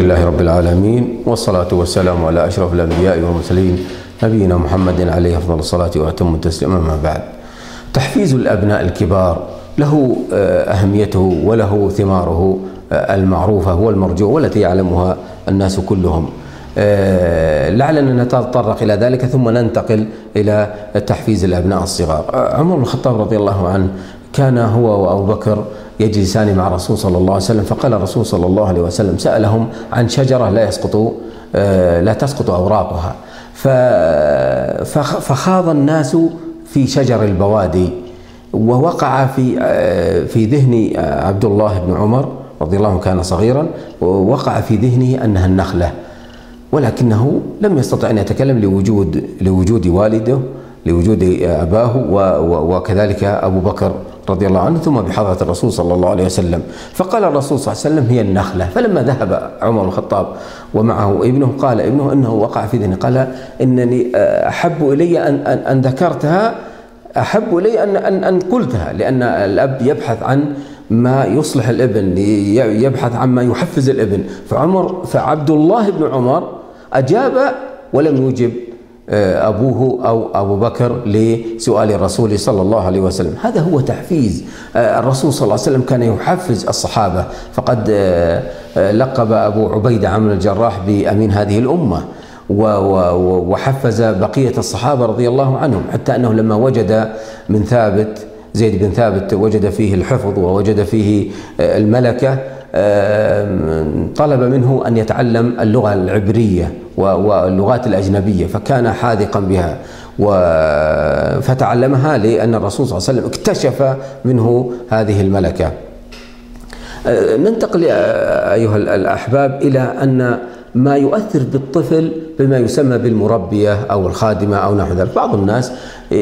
لله رب العالمين، والصلاة والسلام على أشرف الأنبياء والمرسلين نبينا محمد عليه أفضل الصلاة وأتم التسليم. أما بعد، تحفيز الأبناء الكبار له أهميته وله ثماره المعروفة والمرجوة والتي يعلمها الناس كلهم. لعلنا نتطرق إلى ذلك ثم ننتقل إلى تحفيز الأبناء الصغار. عمر بن الخطاب رضي الله عنه كان هو وأبو بكر يجلسان مع الرسول صلى الله عليه وسلم، فقال الرسول صلى الله عليه وسلم سألهم عن شجرة لا تسقط أوراقها، فخاض الناس في شجر البوادي، ووقع في ذهن عبد الله بن عمر رضي الله عنه، كان صغيرا، ووقع في ذهنه أنها النخلة، ولكنه لم يستطع أن يتكلم لوجود والده، لوجود أباه وكذلك أبو بكر رضي الله عنه، ثم بحضرة الرسول صلى الله عليه وسلم. فقال الرسول صلى الله عليه وسلم هي النخلة. فلما ذهب عمر بن الخطاب ومعه ابنه، قال ابنه إنه وقع في ذهني، قال إنني أحب إلي أن ذكرتها، أحب إلي أن قلتها، لأن الأب يبحث عن ما يصلح الابن، يبحث عن ما يحفز الابن. فعبد الله بن عمر أجاب ولم يجب أبوه أو أبو بكر لسؤال الرسول صلى الله عليه وسلم. هذا هو تحفيز. الرسول صلى الله عليه وسلم كان يحفز الصحابة، فقد لقب أبو عبيدة عامر الجراح بأمين هذه الأمة، وحفز بقية الصحابة رضي الله عنهم، حتى أنه لما وجد من ثابت، زيد بن ثابت، وجد فيه الحفظ ووجد فيه الملكة، طلب منه أن يتعلم اللغة العبرية واللغات الأجنبية، فكان حاذقا بها فتعلمها، لأن الرسول صلى الله عليه وسلم اكتشف منه هذه الملكة. ننتقل أيها الأحباب إلى أن ما يؤثر بالطفل بما يسمى بالمربية أو الخادمة أو نحو ذلك. بعض الناس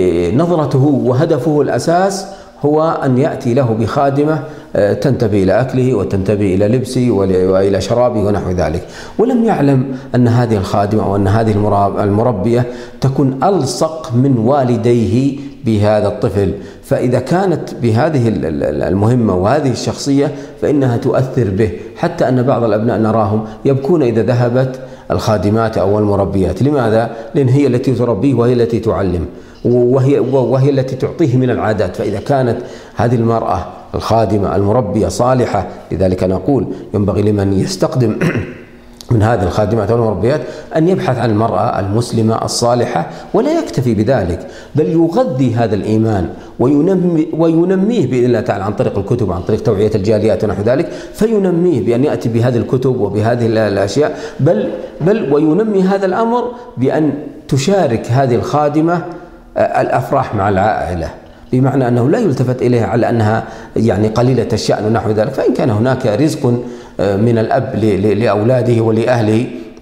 نظرته وهدفه الأساس هو أن يأتي له بخادمة تنتبه إلى أكله وتنتبه إلى لبسه وإلى شرابه ونحو ذلك، ولم يعلم أن هذه الخادمة أو أن هذه المربية تكون ألصق من والديه بهذا الطفل. فإذا كانت بهذه المهمة وهذه الشخصية فإنها تؤثر به، حتى أن بعض الأبناء نراهم يبكون إذا ذهبت الخادمات أو المربيات. لماذا؟ لأن هي التي تربيه وهي التي تعلم وهي التي تعطيه من العادات. فإذا كانت هذه المرأة الخادمة المربية صالحة، لذلك نقول ينبغي لمن يستقدم من هذه الخادمات والمربيات أن يبحث عن المرأة المسلمة الصالحة، ولا يكتفي بذلك، بل يغذي هذا الإيمان وينميه بإذن الله تعالى عن طريق الكتب، عن طريق توعية الجاليات ونحو ذلك، فينميه بأن يأتي بهذه الكتب وبهذه الأشياء، بل وينمي هذا الأمر بأن تشارك هذه الخادمة الأفراح مع العائلة، بمعنى أنه لا يلتفت إليها على أنها يعني قليلة الشأن ونحو ذلك. فإن كان هناك رزق من الأب لأولاده ولأهله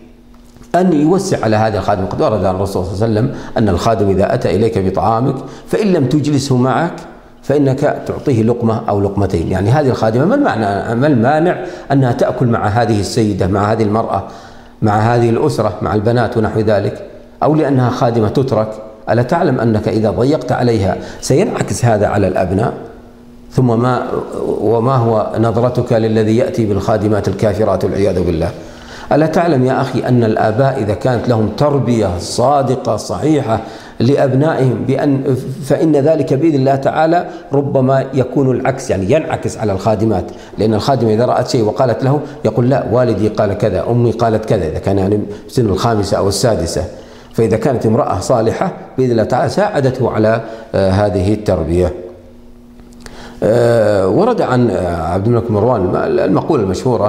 أن يوسع على هذه الخادمة. قد ورد عن الرسول صلى الله عليه وسلم أن الخادم إذا أتى إليك بطعامك فإن لم تجلسه معك فإنك تعطيه لقمة أو لقمتين. يعني هذه الخادمة ما المانع أنها تأكل مع هذه السيدة، مع هذه المرأة، مع هذه الأسرة، مع البنات ونحو ذلك، أو لأنها خادمة تترك؟ ألا تعلم أنك إذا ضيقت عليها سينعكس هذا على الأبناء؟ ثم وما هو نظرتك للذي يأتي بالخادمات الكافرات والعياذ بالله؟ ألا تعلم يا أخي أن الآباء إذا كانت لهم تربية صادقة صحيحة لأبنائهم فإن ذلك بإذن الله تعالى ربما يكون العكس، يعني ينعكس على الخادمات، لأن الخادمة إذا رأت شيء وقالت له يقول لا، والدي قال كذا، أمي قالت كذا، إذا كان يعني سن الخامسة أو السادسة. فإذا كانت امرأة صالحة بإذن الله تعالى ساعدته على هذه التربية. ورد عن عبد الملك مروان المقولة المشهورة،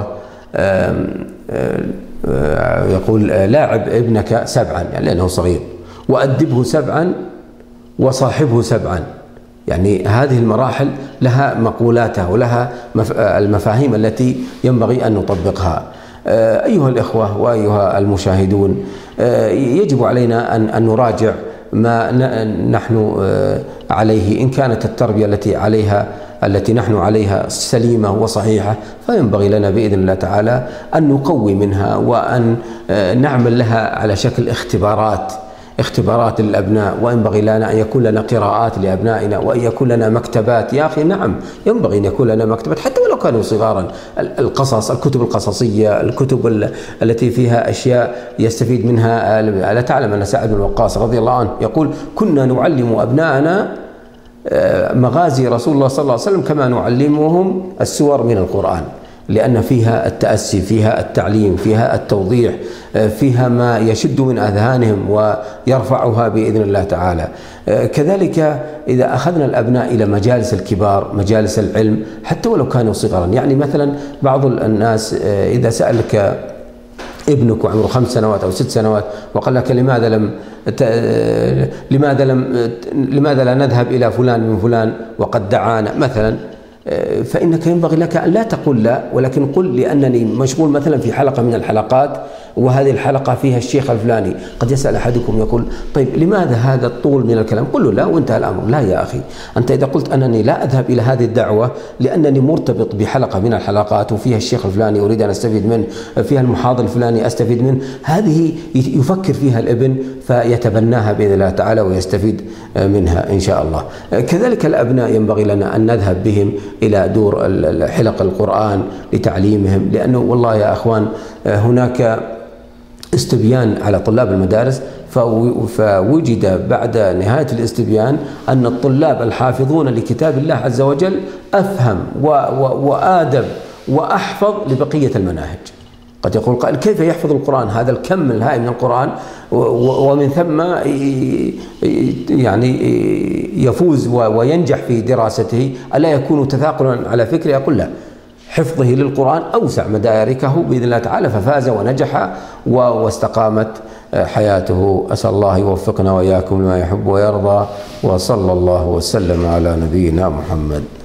يقول لاعب ابنك 7، يعني لأنه صغير، وأدبه 7، وصاحبه 7. يعني هذه المراحل لها مقولاتها ولها المفاهيم التي ينبغي أن نطبقها. أيها الإخوة وأيها المشاهدون، يجب علينا أن نراجع ما نحن عليه. إن كانت التربية التي نحن عليها سليمة وصحيحة، فينبغي لنا بإذن الله تعالى أن نقوي منها وأن نعمل لها على شكل اختبارات، اختبارات للأبناء، وينبغي لنا أن يكون لنا قراءات لأبنائنا، وأن يكون لنا مكتبات. يا أخي نعم، ينبغي أن يكون لنا مكتبات حتى ولو كانوا صغارا. القصص، الكتب القصصية، الكتب التي فيها أشياء يستفيد منها. ألا تعلم أن سعد بن وقاص رضي الله عنه يقول: كنا نعلم أبناءنا مغازي رسول الله صلى الله عليه وسلم كما نعلمهم السور من القرآن، لأن فيها التأسي، فيها التعليم، فيها التوضيح، فيها ما يشد من أذهانهم ويرفعها بإذن الله تعالى. كذلك إذا أخذنا الأبناء إلى مجالس الكبار، مجالس العلم، حتى ولو كانوا صغرا. يعني مثلا بعض الناس إذا سألك ابنك وعمره 5 سنوات أو 6 سنوات وقال لك: لماذا لا نذهب إلى فلان من فلان وقد دعانا مثلا، فإنك ينبغي لك أن لا تقول لا، ولكن قل: لأنني مشغول مثلا في حلقة من الحلقات، وهذه الحلقة فيها الشيخ الفلاني. قد يسأل أحدكم يقول: طيب لماذا هذا الطول من الكلام؟ قل له لا وانتهى الأمر. لا يا أخي، أنت إذا قلت أنني لا أذهب إلى هذه الدعوة لأنني مرتبط بحلقة من الحلقات وفيها الشيخ الفلاني أريد أن أستفيد منه، فيها المحاضر الفلاني أستفيد منه، هذه يفكر فيها الابن فيتبناها بإذن الله تعالى ويستفيد منها إن شاء الله. كذلك الأبناء ينبغي لنا أن نذهب بهم إلى دور حلق القرآن لتعليمهم، لأنه والله يا أخوان هناك استبيان على طلاب المدارس، فوجد بعد نهاية الاستبيان أن الطلاب الحافظون لكتاب الله عز وجل أفهم وآدب وأحفظ لبقية المناهج. قد يقول قائل: كيف يحفظ القرآن هذا الكم الهائل من القرآن ومن ثم يعني يفوز وينجح في دراسته، ألا يكون تثاقلا على فكره؟ يقول: لا، حفظه للقرآن أوسع مداركه بإذن الله تعالى، ففاز ونجح واستقامت حياته. أسأل الله يوفقنا وإياكم لما يحب ويرضى، وصلى الله وسلم على نبينا محمد.